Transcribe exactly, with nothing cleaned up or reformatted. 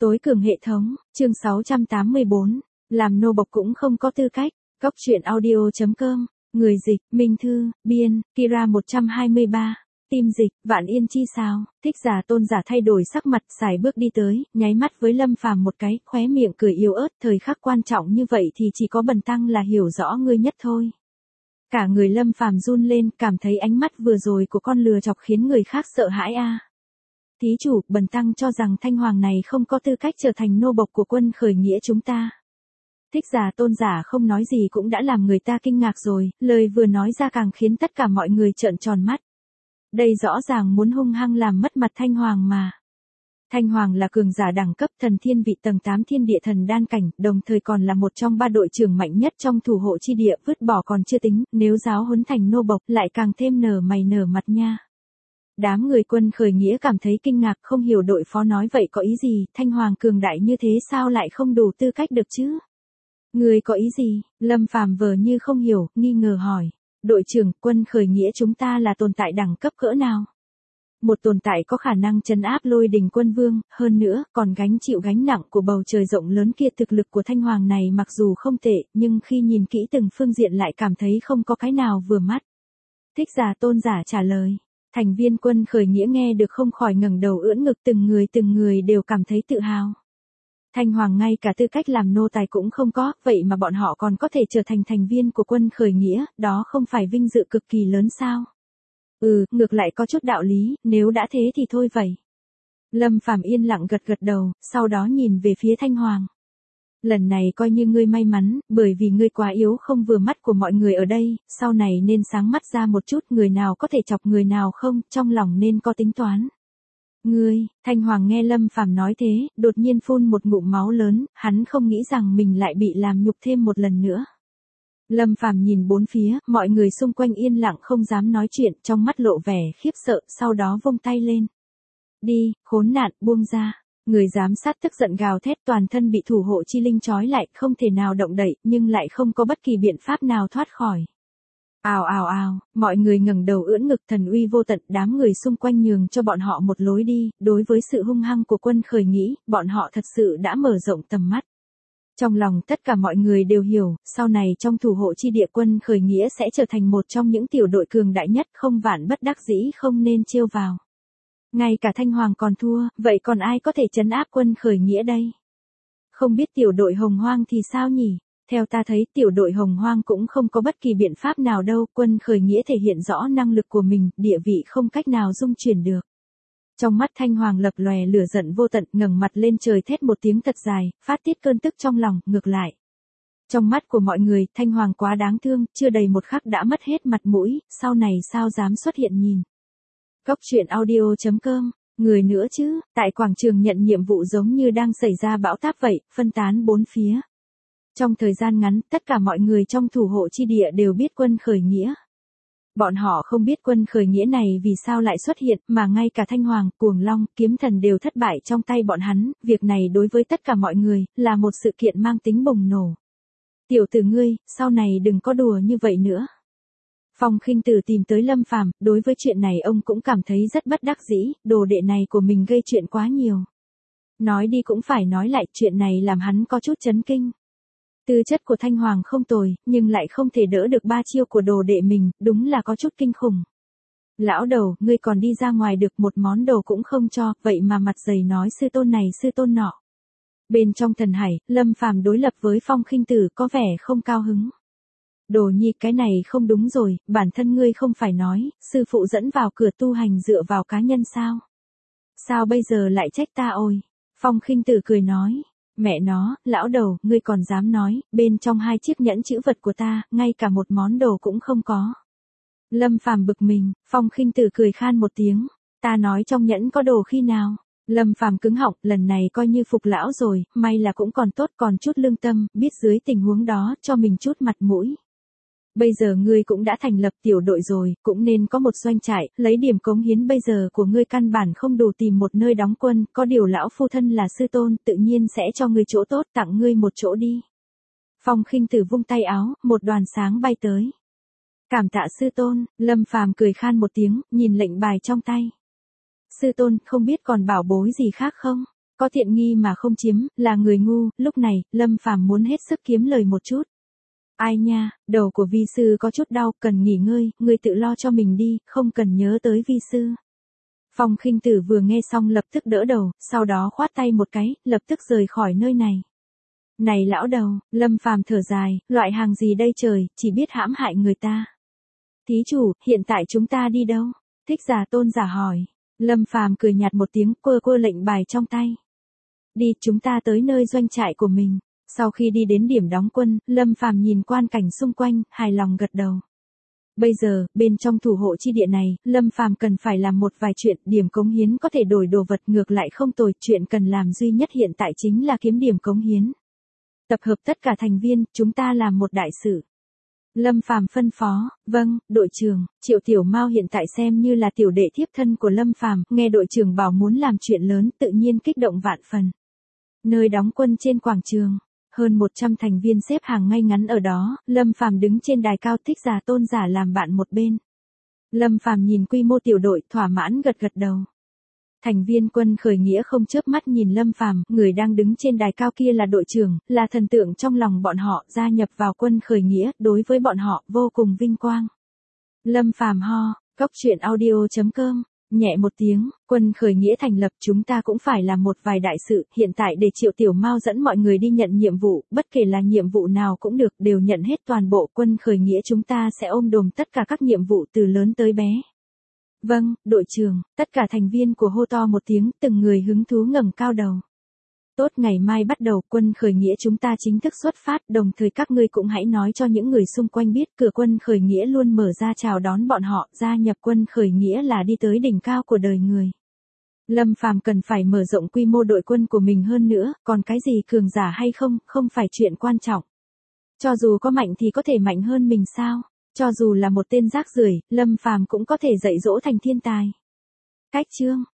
Tối cường hệ thống, chương sáu trăm tám mươi bốn, làm nô bộc cũng không có tư cách. Góc truyện audio chấm com, người dịch, Minh Thư, biên, Kira một trăm hai mươi ba, tim dịch, Vạn Yên chi sao, Thích Giả Tôn Giả thay đổi sắc mặt, sải bước đi tới, nháy mắt với Lâm Phàm một cái, khóe miệng cười yếu ớt, thời khắc quan trọng như vậy thì chỉ có Bần Tăng là hiểu rõ ngươi nhất thôi. Cả người Lâm Phàm run lên, cảm thấy ánh mắt vừa rồi của con lừa chọc khiến người khác sợ hãi a. Thí chủ, Bần Tăng cho rằng Thanh Hoàng này không có tư cách trở thành nô bộc của quân khởi nghĩa chúng ta. Thích Giả Tôn Giả không nói gì cũng đã làm người ta kinh ngạc rồi, lời vừa nói ra càng khiến tất cả mọi người trợn tròn mắt. Đây rõ ràng muốn hung hăng làm mất mặt Thanh Hoàng mà. Thanh Hoàng là cường giả đẳng cấp thần thiên vị tầng tám thiên địa thần đan cảnh, đồng thời còn là một trong ba đội trưởng mạnh nhất trong thủ hộ chi địa, vứt bỏ còn chưa tính, nếu giáo huấn thành nô bộc lại càng thêm nở mày nở mặt nha. Đám người quân khởi nghĩa cảm thấy kinh ngạc, không hiểu đội phó nói vậy có ý gì, Thanh Hoàng cường đại như thế sao lại không đủ tư cách được chứ? Người có ý gì? Lâm Phàm vờ như không hiểu, nghi ngờ hỏi. Đội trưởng, quân khởi nghĩa chúng ta là tồn tại đẳng cấp cỡ nào? Một tồn tại có khả năng trấn áp lôi đình quân vương, hơn nữa, còn gánh chịu gánh nặng của bầu trời rộng lớn kia. Thực lực của Thanh Hoàng này mặc dù không tệ, nhưng khi nhìn kỹ từng phương diện lại cảm thấy không có cái nào vừa mắt. Thích Giả Tôn Giả trả lời. Thành viên quân khởi nghĩa nghe được không khỏi ngẩng đầu ưỡn ngực, từng người từng người đều cảm thấy tự hào. Thanh Hoàng ngay cả tư cách làm nô tài cũng không có, vậy mà bọn họ còn có thể trở thành thành viên của quân khởi nghĩa, đó không phải vinh dự cực kỳ lớn sao? Ừ, ngược lại có chút đạo lý, nếu đã thế thì thôi vậy. Lâm Phàm yên lặng gật gật đầu, sau đó nhìn về phía Thanh Hoàng. Lần này coi như ngươi may mắn, bởi vì ngươi quá yếu không vừa mắt của mọi người ở đây, sau này nên sáng mắt ra một chút, người nào có thể chọc người nào không, trong lòng nên có tính toán. Ngươi, Thanh Hoàng nghe Lâm Phàm nói thế, đột nhiên phun một ngụm máu lớn, hắn không nghĩ rằng mình lại bị làm nhục thêm một lần nữa. Lâm Phàm nhìn bốn phía, mọi người xung quanh yên lặng không dám nói chuyện, trong mắt lộ vẻ khiếp sợ, sau đó vung tay lên. Đi, khốn nạn, buông ra. Người giám sát tức giận gào thét, toàn thân bị thủ hộ chi linh trói lại, không thể nào động đậy, nhưng lại không có bất kỳ biện pháp nào thoát khỏi. Ào ào ào, mọi người ngẩng đầu ưỡn ngực, thần uy vô tận, đám người xung quanh nhường cho bọn họ một lối đi, đối với sự hung hăng của quân khởi nghĩa, bọn họ thật sự đã mở rộng tầm mắt. Trong lòng tất cả mọi người đều hiểu, sau này trong thủ hộ chi địa quân khởi nghĩa sẽ trở thành một trong những tiểu đội cường đại nhất, không vạn bất đắc dĩ không nên trêu vào. Ngay cả Thanh Hoàng còn thua, vậy còn ai có thể trấn áp quân khởi nghĩa đây? Không biết tiểu đội Hồng Hoang thì sao nhỉ? Theo ta thấy tiểu đội Hồng Hoang cũng không có bất kỳ biện pháp nào đâu, quân khởi nghĩa thể hiện rõ năng lực của mình, địa vị không cách nào dung chuyển được. Trong mắt Thanh Hoàng lập lòe lửa giận vô tận, ngẩng mặt lên trời thét một tiếng thật dài, phát tiết cơn tức trong lòng, ngược lại. Trong mắt của mọi người, Thanh Hoàng quá đáng thương, chưa đầy một khắc đã mất hết mặt mũi, sau này sao dám xuất hiện nhìn. Góc truyện audio chấm com, người nữa chứ, tại quảng trường nhận nhiệm vụ giống như đang xảy ra bão táp vậy, phân tán bốn phía. Trong thời gian ngắn, tất cả mọi người trong thủ hộ chi địa đều biết quân khởi nghĩa. Bọn họ không biết quân khởi nghĩa này vì sao lại xuất hiện, mà ngay cả Thanh Hoàng, Cuồng Long, Kiếm Thần đều thất bại trong tay bọn hắn, việc này đối với tất cả mọi người, là một sự kiện mang tính bùng nổ. Tiểu tử ngươi, sau này đừng có đùa như vậy nữa. Phong Khinh Tử tìm tới Lâm Phàm, đối với chuyện này ông cũng cảm thấy rất bất đắc dĩ, đồ đệ này của mình gây chuyện quá nhiều. Nói đi cũng phải nói lại, chuyện này làm hắn có chút chấn kinh. Tư chất của Thanh Hoàng không tồi, nhưng lại không thể đỡ được ba chiêu của đồ đệ mình, đúng là có chút kinh khủng. Lão đầu, ngươi còn đi ra ngoài được một món đồ cũng không cho, vậy mà mặt dày nói sư tôn này sư tôn nọ. Bên trong thần hải, Lâm Phàm đối lập với Phong Khinh Tử có vẻ không cao hứng. Đồ nhi, cái này không đúng rồi, bản thân ngươi không phải nói, sư phụ dẫn vào cửa tu hành dựa vào cá nhân sao? Sao bây giờ lại trách ta ôi? Phong Khinh Tử cười nói. Mẹ nó, lão đầu, ngươi còn dám nói, bên trong hai chiếc nhẫn chữ vật của ta, ngay cả một món đồ cũng không có. Lâm Phàm bực mình, Phong Khinh Tử cười khan một tiếng, ta nói trong nhẫn có đồ khi nào? Lâm Phàm cứng họng, lần này coi như phục lão rồi, may là cũng còn tốt, còn chút lương tâm, biết dưới tình huống đó, cho mình chút mặt mũi. Bây giờ ngươi cũng đã thành lập tiểu đội rồi, cũng nên có một doanh trại, lấy điểm cống hiến bây giờ của ngươi căn bản không đủ tìm một nơi đóng quân, có điều lão phu thân là sư tôn, tự nhiên sẽ cho ngươi chỗ tốt, tặng ngươi một chỗ đi. Phong Khinh Tử vung tay áo, một đoàn sáng bay tới. Cảm tạ sư tôn, Lâm Phàm cười khan một tiếng, nhìn lệnh bài trong tay. Sư tôn, không biết còn bảo bối gì khác không? có tiện nghi mà không chiếm, là người ngu, lúc này, Lâm Phàm muốn hết sức kiếm lời một chút. Ai nha, đầu của vi sư có chút đau, cần nghỉ ngơi, ngươi tự lo cho mình đi, không cần nhớ tới vi sư. Phong Khinh Tử vừa nghe xong lập tức đỡ đầu, sau đó khoát tay một cái, lập tức rời khỏi nơi này. Này lão đầu, Lâm Phàm thở dài, loại hàng gì đây trời, chỉ biết hãm hại người ta. Thí chủ, hiện tại chúng ta đi đâu? Thích Giả Tôn giả hỏi. Lâm Phàm cười nhạt một tiếng, quơ quơ lệnh bài trong tay. Đi, chúng ta tới nơi doanh trại của mình. Sau khi đi đến điểm đóng quân, Lâm Phàm nhìn quan cảnh xung quanh, hài lòng gật đầu. Bây giờ, bên trong thủ hộ chi địa này, Lâm Phàm cần phải làm một vài chuyện, điểm cống hiến có thể đổi đồ vật ngược lại không tồi, chuyện cần làm duy nhất hiện tại chính là kiếm điểm cống hiến. Tập hợp tất cả thành viên, chúng ta làm một đại sự. Lâm Phàm phân phó, vâng, đội trưởng, Triệu Tiểu Mao hiện tại xem như là tiểu đệ thiếp thân của Lâm Phàm, nghe đội trưởng bảo muốn làm chuyện lớn, tự nhiên kích động vạn phần. Nơi đóng quân trên quảng trường, hơn một trăm thành viên xếp hàng ngay ngắn ở đó, Lâm Phàm đứng trên đài cao, Thích Giả Tôn giả làm bạn một bên. Lâm Phàm nhìn quy mô tiểu đội, thỏa mãn gật gật đầu. Thành viên quân khởi nghĩa không chớp mắt nhìn Lâm Phàm, người đang đứng trên đài cao kia là đội trưởng, là thần tượng trong lòng bọn họ, gia nhập vào quân khởi nghĩa, đối với bọn họ vô cùng vinh quang. Lâm Phàm ho, cốc truyện audio chấm com, nhẹ một tiếng, quân khởi nghĩa thành lập, chúng ta cũng phải làm một vài đại sự, hiện tại để Triệu Tiểu Mao dẫn mọi người đi nhận nhiệm vụ, bất kể là nhiệm vụ nào cũng được, đều nhận hết toàn bộ, quân khởi nghĩa chúng ta sẽ ôm đồm tất cả các nhiệm vụ từ lớn tới bé. Vâng, đội trưởng, tất cả thành viên của hô to một tiếng, từng người hứng thú ngẩng cao đầu. Tốt, ngày mai bắt đầu, quân khởi nghĩa chúng ta chính thức xuất phát, đồng thời các ngươi cũng hãy nói cho những người xung quanh biết, cửa quân khởi nghĩa luôn mở ra chào đón bọn họ, gia nhập quân khởi nghĩa là đi tới đỉnh cao của đời người. Lâm Phàm cần phải mở rộng quy mô đội quân của mình hơn nữa, còn cái gì cường giả hay không, không phải chuyện quan trọng. Cho dù có mạnh thì có thể mạnh hơn mình sao? Cho dù là một tên rác rưởi, Lâm Phàm cũng có thể dạy dỗ thành thiên tài. Cách chương